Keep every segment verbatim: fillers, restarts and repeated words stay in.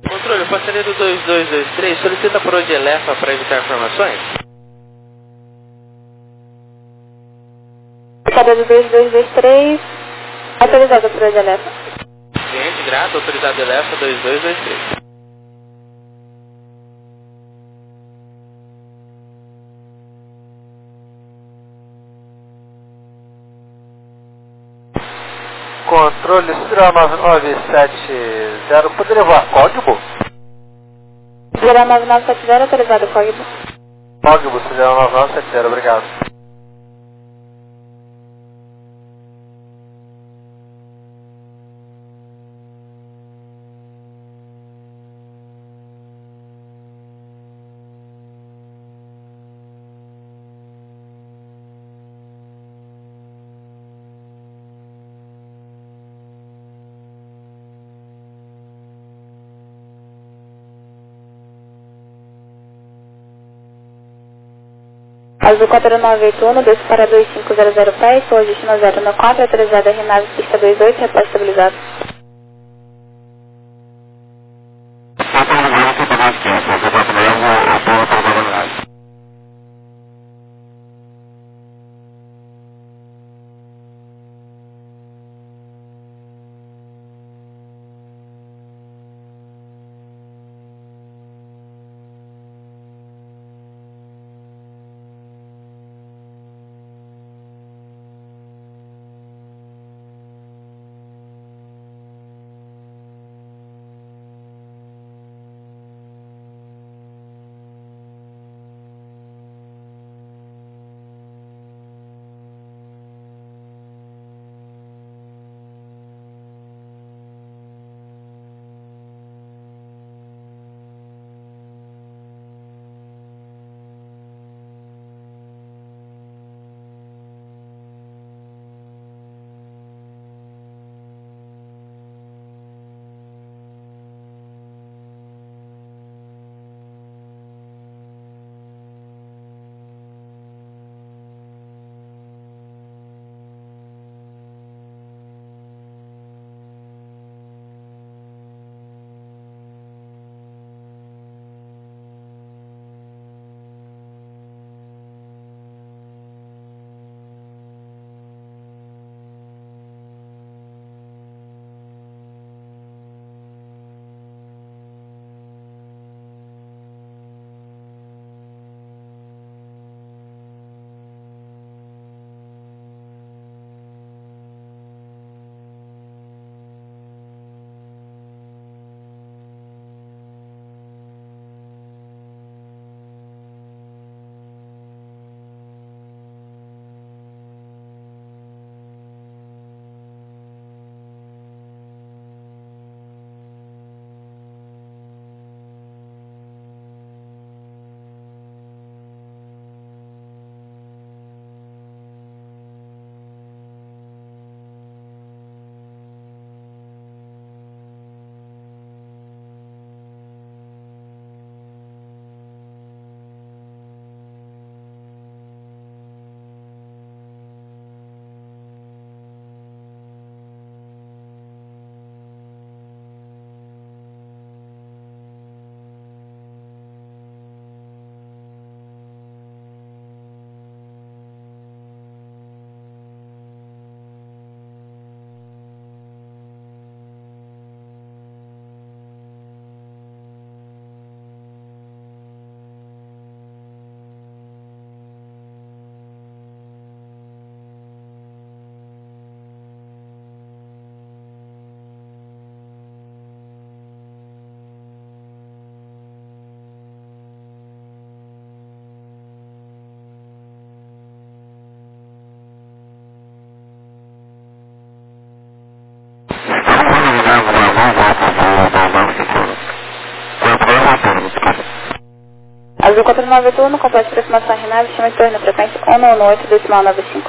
Controle, passageiro dois dois dois três solicita por onde Elefa para evitar informações? Passageiro dois dois dois três, autorizado por onde Elefa. Cliente grato, autorizado Elefa dois dois dois três. Controle zero nove nove sete zero, poderia voar código? zero nove nove sete zero, autorizado código. Código zero nove nove sete zero, obrigado. Azul quatro nove oito um, dois para dois cinco zero zero pés, sua destino zero no quatro, autorizado a Renave, pista dois oito, repórter estabilizado. Azul quatro nove oito um, complete aproximação Renave, chama de torre na frequência um nove oito, decimal nove cinco.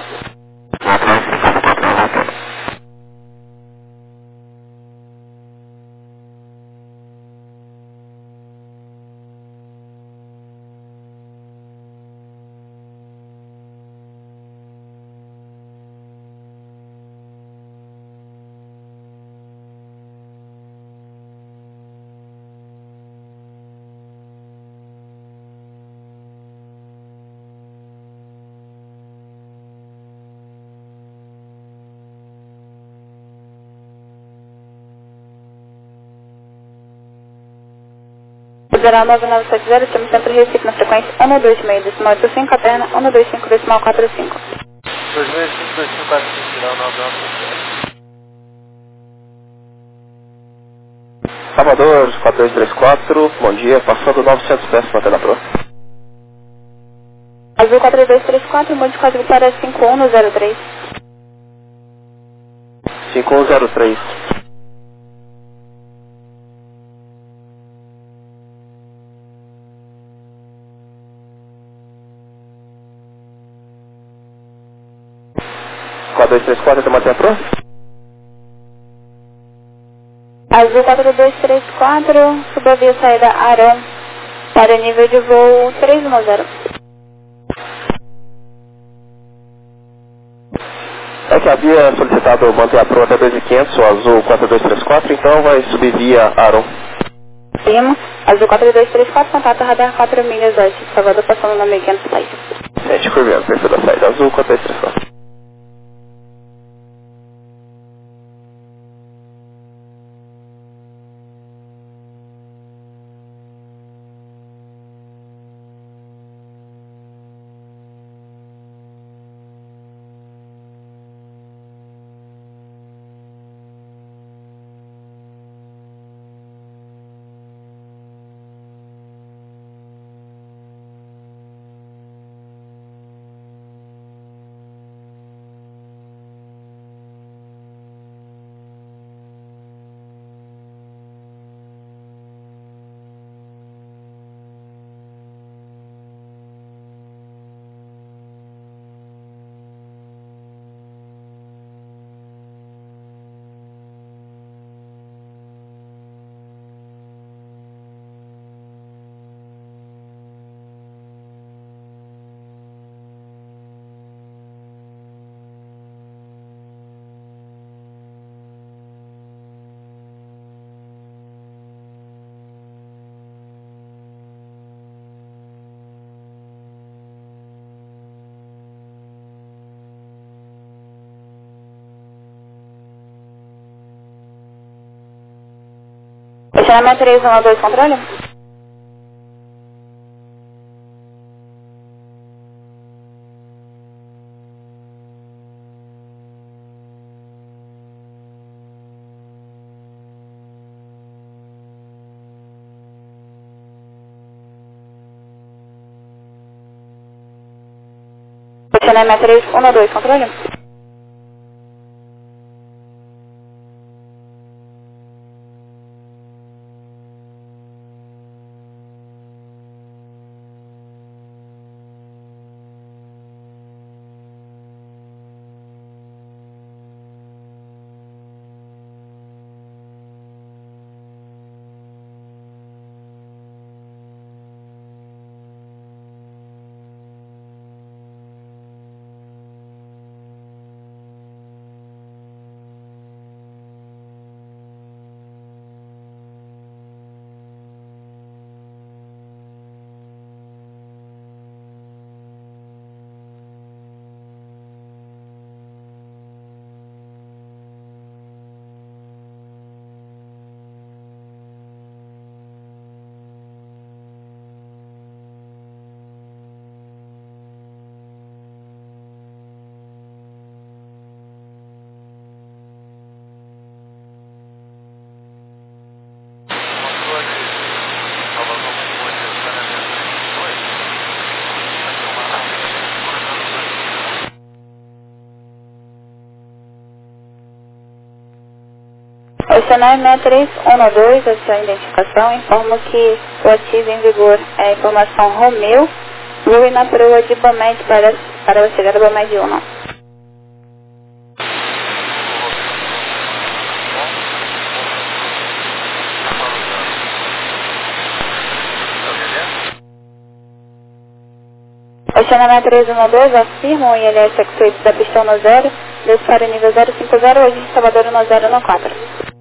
Federal nove nove sete zero, estamos sempre Recife na frequência um dois seis decimal oito cinco, Caterna um dois cinco decimal quatro cinco. dois mil e cinco, dois cinco quatro cinco, Federal nove nove sete zero. Salvador, quatro dois três quatro, bom dia, passando novecentos pés para a Pro. Azul quatro dois três quatro, mude código para cinco um zero três. cinco um zero três. quatro dois três quatro, Tomate a Pro? Azul quatro dois três quatro, suba via saída Arão, para nível de voo três um zero. É que havia solicitado manter a Pro até dois mil e quinhentos, o Azul quatro dois três quatro, então vai subir via Aron. Primo, Azul quatro dois três quatro, contato radar quatro milhas oeste, Salvador passando na mil e quinhentos flight. sete curvendo, perfil da saída Azul quatro dois três quatro. Estacionamento três um dois, controle? Estacionamento três um dois, controle? Estacionamento três um dois, a sua identificação, informo que o ativo em vigor é a informação Romeu, voo na proa de Bomed para, para a chegada do Bomed um. Estacionamento três um dois, afirma o I L S X da pista um zero, disparo nível zero cinco zero, hoje em Salvador um zero um quatro.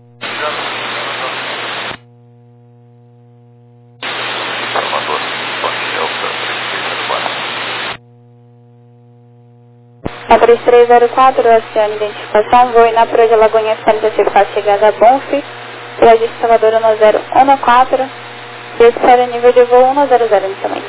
A três três zero quatro, acione identificação, voo na proa de Lagoinha para certificar a chegada a Bonf, hoje em Salvador um zero um quatro, Esse para nível de voo um zero zero inicialmente.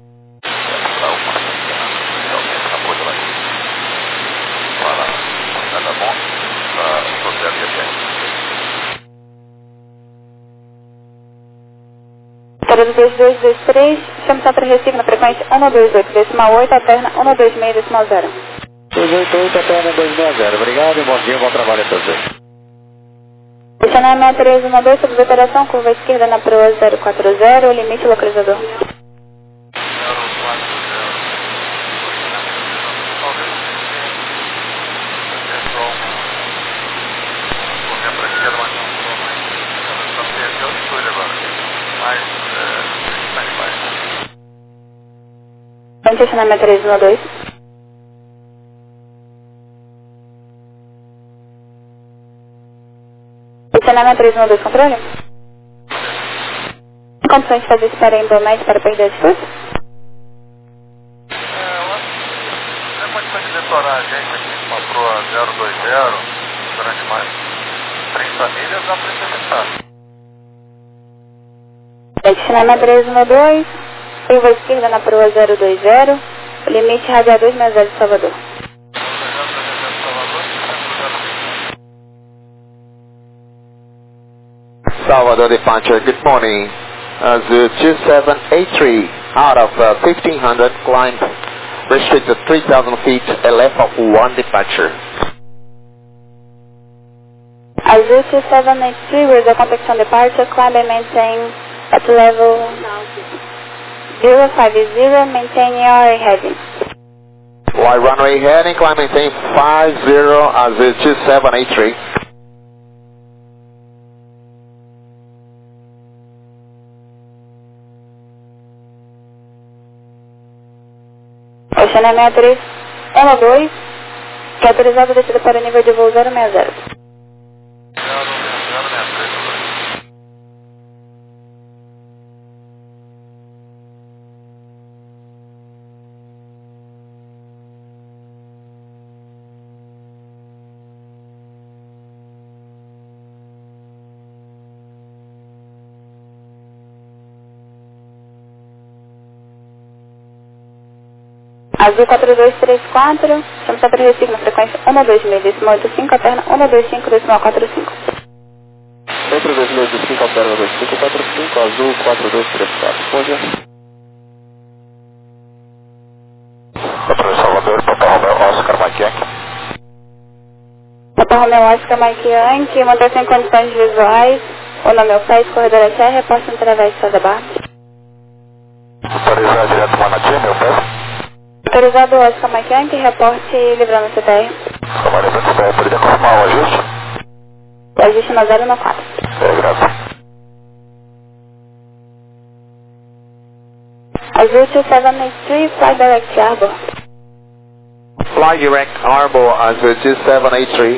Para dois dois dois três, chama Centro Recife na frequência um dois oito decimal oito, alterna um dois seis decimal zero. dois oito oito até um dois seis zero. Obrigado e bom dia, bom trabalho a todos. Estacionário seis três um dois, sobre operação, curva esquerda na proa zero quatro zero, limite localizador. Estacionário três um dois. Estacionamento três um dois, controle? Tem condições de fazer esse para embalmete para perder a disputa? É, eu acho que tem condições de detonar a gente aqui com uma proa zero dois zero durante mais trinta milhas, dá para interceptar. Estacionamento três um dois, curva esquerda na proa zero dois zero, limite radial dois seis zero de Salvador. Salvador departure, good morning. Azul two seven eight three, out of uh, fifteen hundred, climb restricted three thousand feet, a left of one departure. Azul two seven eight three, with the contact departure, climb and maintain at level zero five zero, maintain your heading. While runway heading, climb maintain five zero, Azul two seven eight three. Estacionamento três um dois, que é autorizado a descida para o nível de voo zero seis zero. Azul quatro dois três quatro, chama Centro Recife na frequência um dois seis decimal oito cinco, alterna um dois cinco decimal quatro cinco. Centro dois seis cinco, alterna um dois cinco quatro cinco, Azul quatro dois três quatro. Poja. Controle Salvador, Papa Romeo, Oscar Mike Yankee. Papa Romeo, Oscar Mike Yankee, manter sem condições visuais, o nome é o P E S, corredor S R, reposta através de Sadabá. Autorizar direto Manatia, meu pé. Autorizado Oscar Mike Yankee, reporte livrando C T R. Camarada C T R, poderia confirmar o ajuste? O ajuste na zero no quatro. É, graças. Azul two seven eight three, fly direct Arbor. Fly direct Arbor, Azul two seven eight three.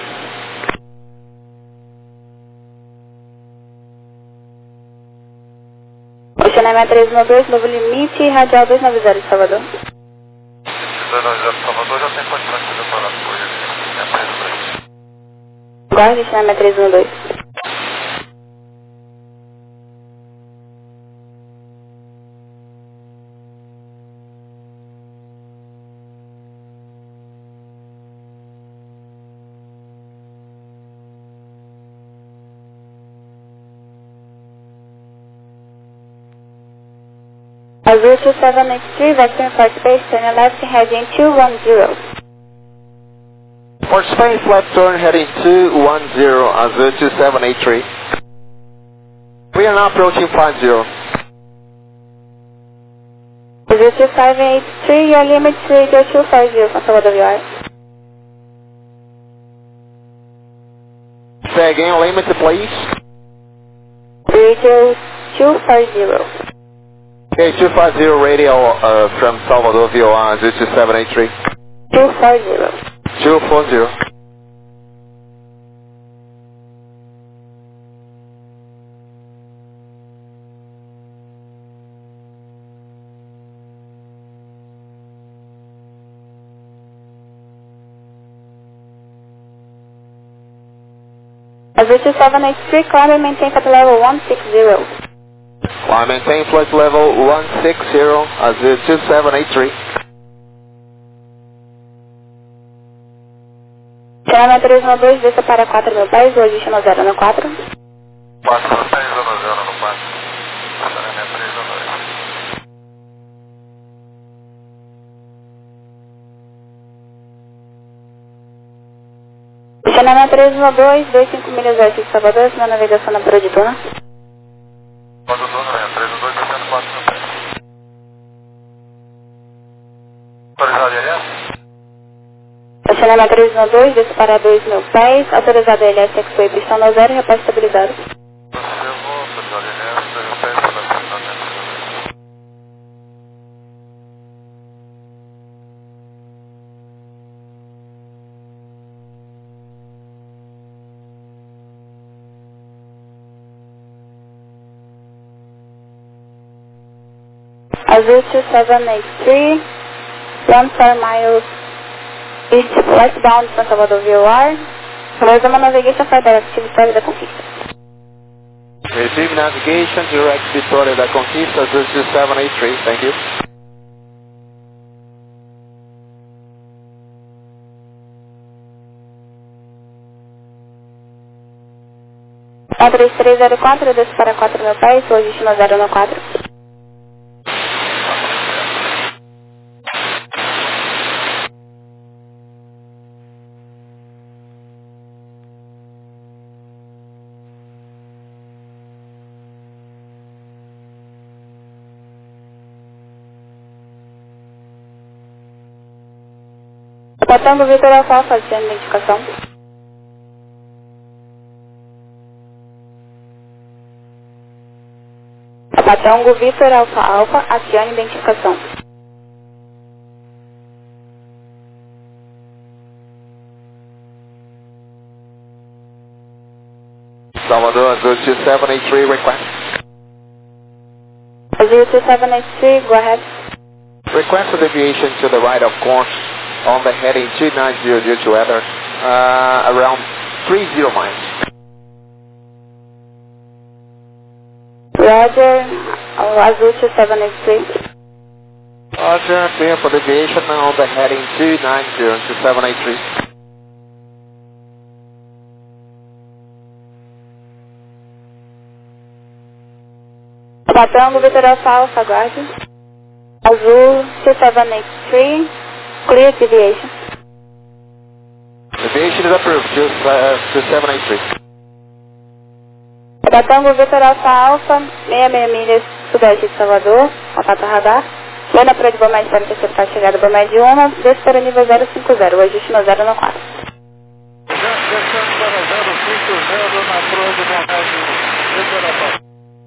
Estacionamento três um dois, novo limite, radial dois nove zero de Salvador. dois nove zero Salvador já tem condições de detonar por ele. É preso pra isso. Guarda, estacionamento três um dois. Azul two seven eight three, vector for space, turn left, heading two one zero. For space, left turn heading two one zero, Azul two seven eight three. We are now approaching five zero. Azul two five eight three, your limit radio two five zero, from Salvador V R. Say again, limit please. Radio two five zero. Okay, two five zero radio uh, from Salvador V O R, Azul two seven eight three. two four zero. two four zero. Azul two seven eight three, climb and maintain at level one six zero. I maintain flight level one six zero, Azul two seven eight three. Channel três um dois, desça para quatro mil pés, hoje no zero no quatro. quatro seis zero zero no quatro. Channel três um dois. Channel três um dois, vinte e cinco milhas oeste de Salvador, na navegação na Pro de Tuna. Quando dono é três um dois, descendo quatro mil pés. Autorizado I L S? Channel três um dois, desça para dois mil pés, autorizado I L S, X-Way, pistão no zero, repórter estabilizado. Eu vou autorizado I L S, dois mil pés, estabilizado. Azul two seven eight three, one four miles east westbound São Salvador V O R. Resumo navigation for direct Vitória da Conquista. Receive navigation, direct Vitória da Conquista, Azul two seven eight three, thank you. um três três zero quatro, desço para quatro mil pés, hoje no zero no quatro. Patango Vitor Alfa, fazendo identificação. Patango Vitor Alfa Alfa, acione identificação. Salvador, Azul two seven eight three, request. Azul two seven eight three, go ahead. Request a deviation to the right of course on the heading two nine zero due to weather, uh, around three zero miles. Roger, Azul two seven eight three. Roger, clear for deviation on the heading two nine zero to seven eight three. Patango Vitor Alfa Alfa, aguarde. Azul two seven eight three, clear deviation. Deviation is approved, to, uh, to seven eight three. Patango Vitor Alfa Alfa, sessenta e seis milhas sudeste de Salvador, contato radar. Lena para de Bomé para interceptar a chegada Bomé de uma, desce para nível zero cinco zero, o ajuste no zero no quatro. Já descendo para zero cinco zero na proa de vontade. Liberação.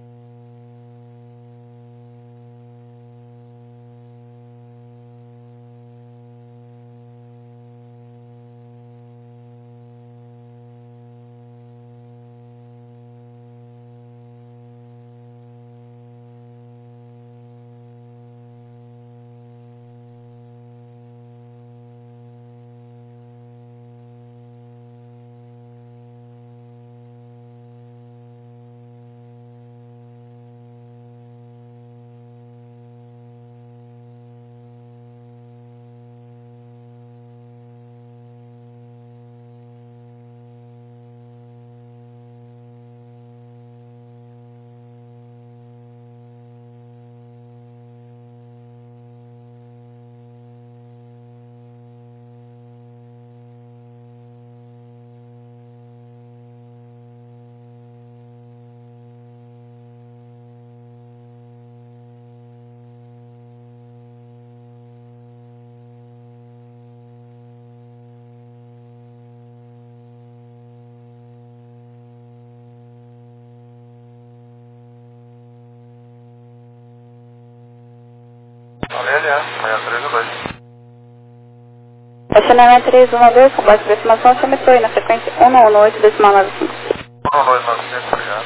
Aurélio, manhã três um dois. Estacionamento três um dois, com base de aproximação, Chametoi, na frequência um um oito, decimal nove cinco. um dois nove cinco, obrigado.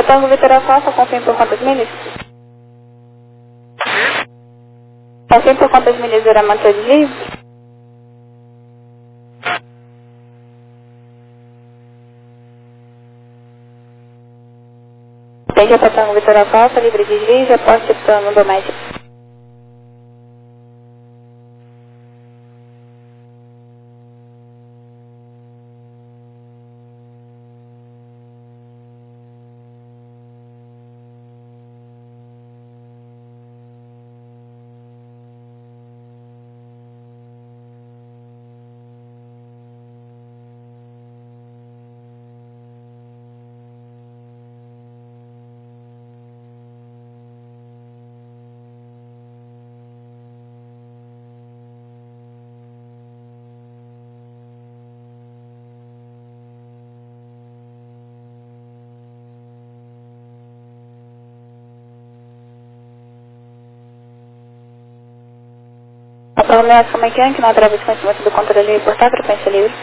Tango Vitor Alfa, confirme por quantas milhas? Confirme por quantas milhas irá manter o desvio? Entendi a Tango Vitor Alfa, livre de desvio, reporte plano doméstico. Romeo Mecânica, não através do conhecimento do controle reportar, frequência livre.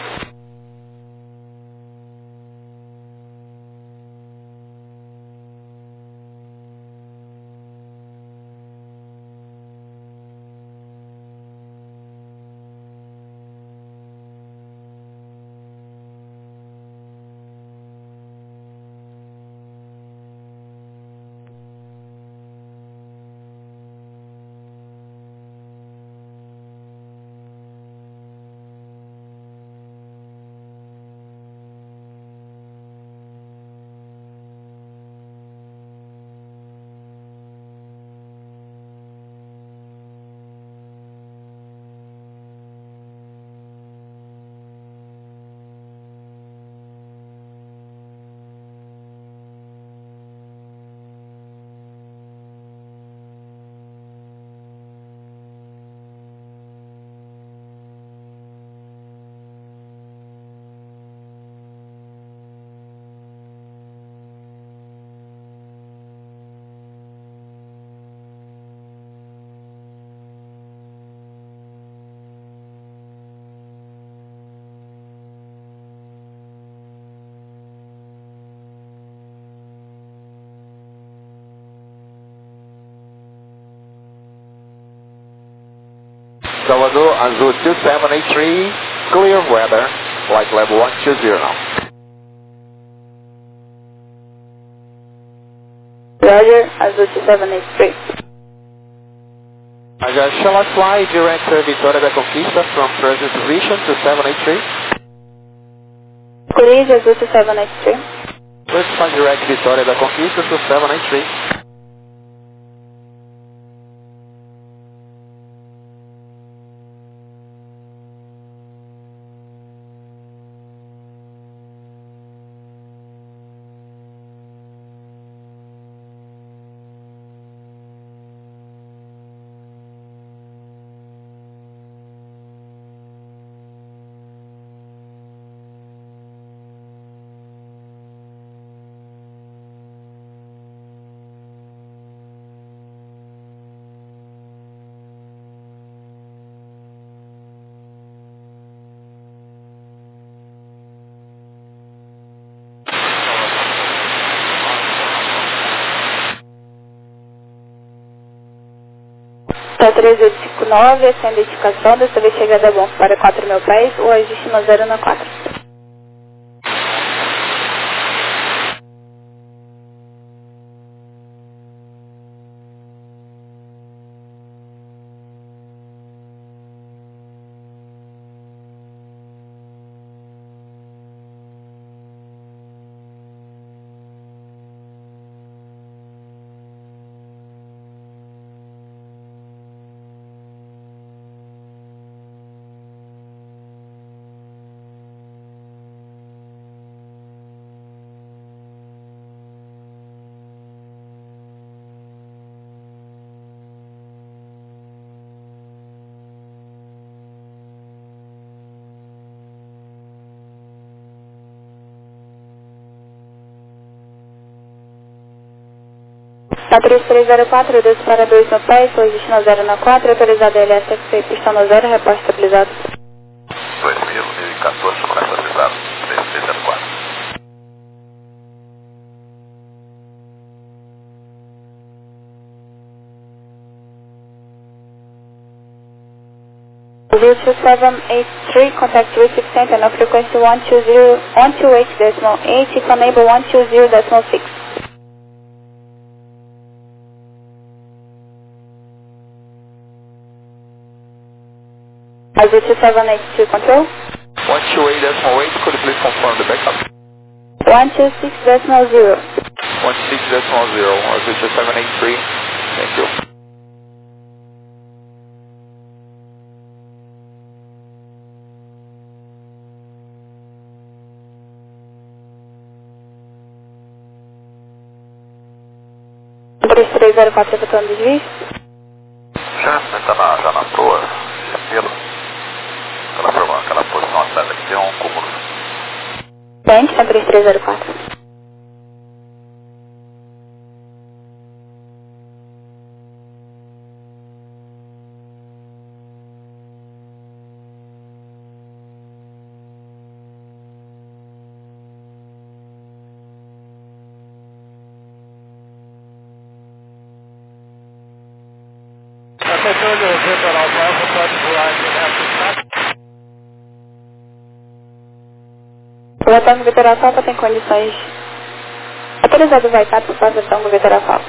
Salvador, Azul two seven eight three, clear weather, flight level one two zero now. Roger, Azul two seven eight three. Roger, shall I fly direct uh, Vitória da Conquista from present position to seven eight three? Corrige, Azul two seven eight three. Let's fly direct Vitória da Conquista to seven eight three. Tá três oito cinco nove, essa é a identificação, dessa vez chegada a bom para quatro mil pés, o ajuste no zero na quatro. Tá três três zero quatro, dois para dois no pé, foi destino zero na quatro, autorizado L S F C, pistão no zero, reposto estabilizado. dois mil e quatorze, começa estabilizado, três três zero quatro. zero two seven eight three, contact Receive Center, no frequency one two zero, one two eight decimal eight, if unable one two zero decimal six. zero two seven eight two, control. one two eight decimal eight, could you please confirm the backup? one two six decimal zero. one six decimal zero, zero two seven eight three, thank you. três três zero quatro, retorno dos vídeos. Já, está na, já na proa, pelo, aquela, forma, aquela posição atrás aqui tem um cúmulo. Bem, é três três zero quatro. O retorno Vitor Alfa tem condições. Autorizado o Vai-Cat para fazer retorno Vitor Alfa.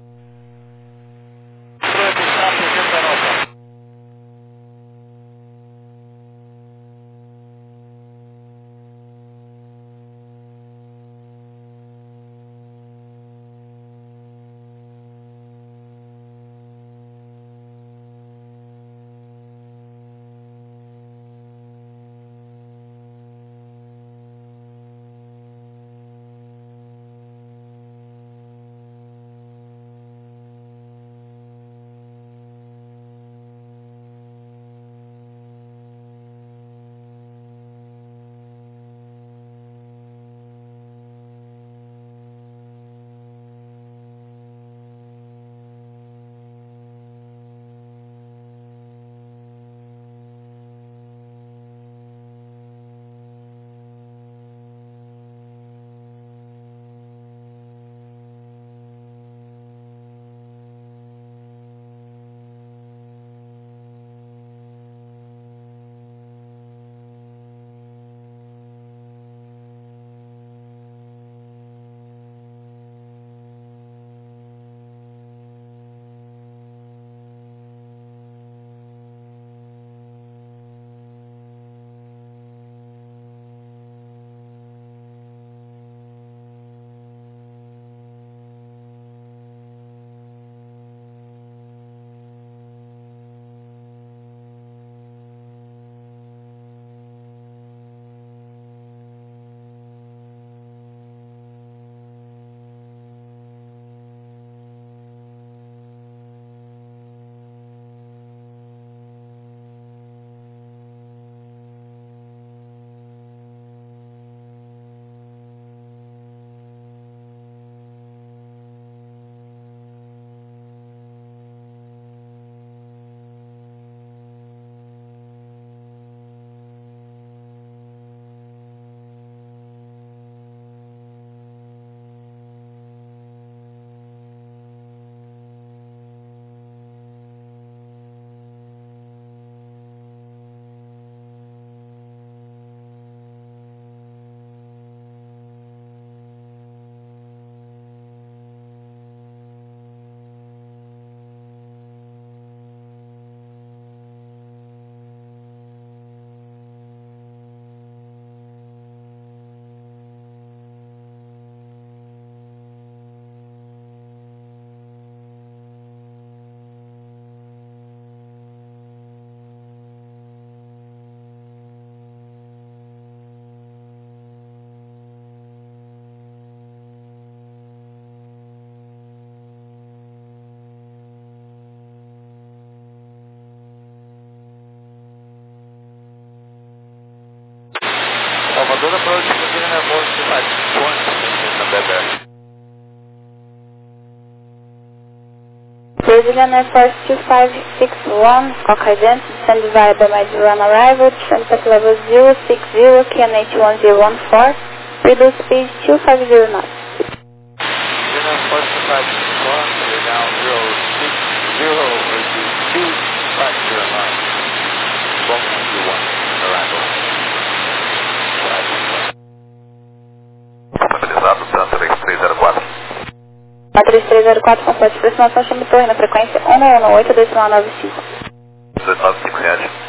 Salvador approach Brazilian Airport two five six one, in Bebek. Brazilian Airport two five six one, Coca Ident, descend via Bemide Run Arrival, descend at level zero six zero, K N H one zero one four, reduce speed two five zero knots. Brazilian Airport two five six one, you're down zero six zero, reduce two five zero knots. Estabilizado, Tan três três zero quatro. Tan três três zero quatro, complete aproximação, chame torre na frequência um um um oito, decimal nove cinco. dois nove cinco sete.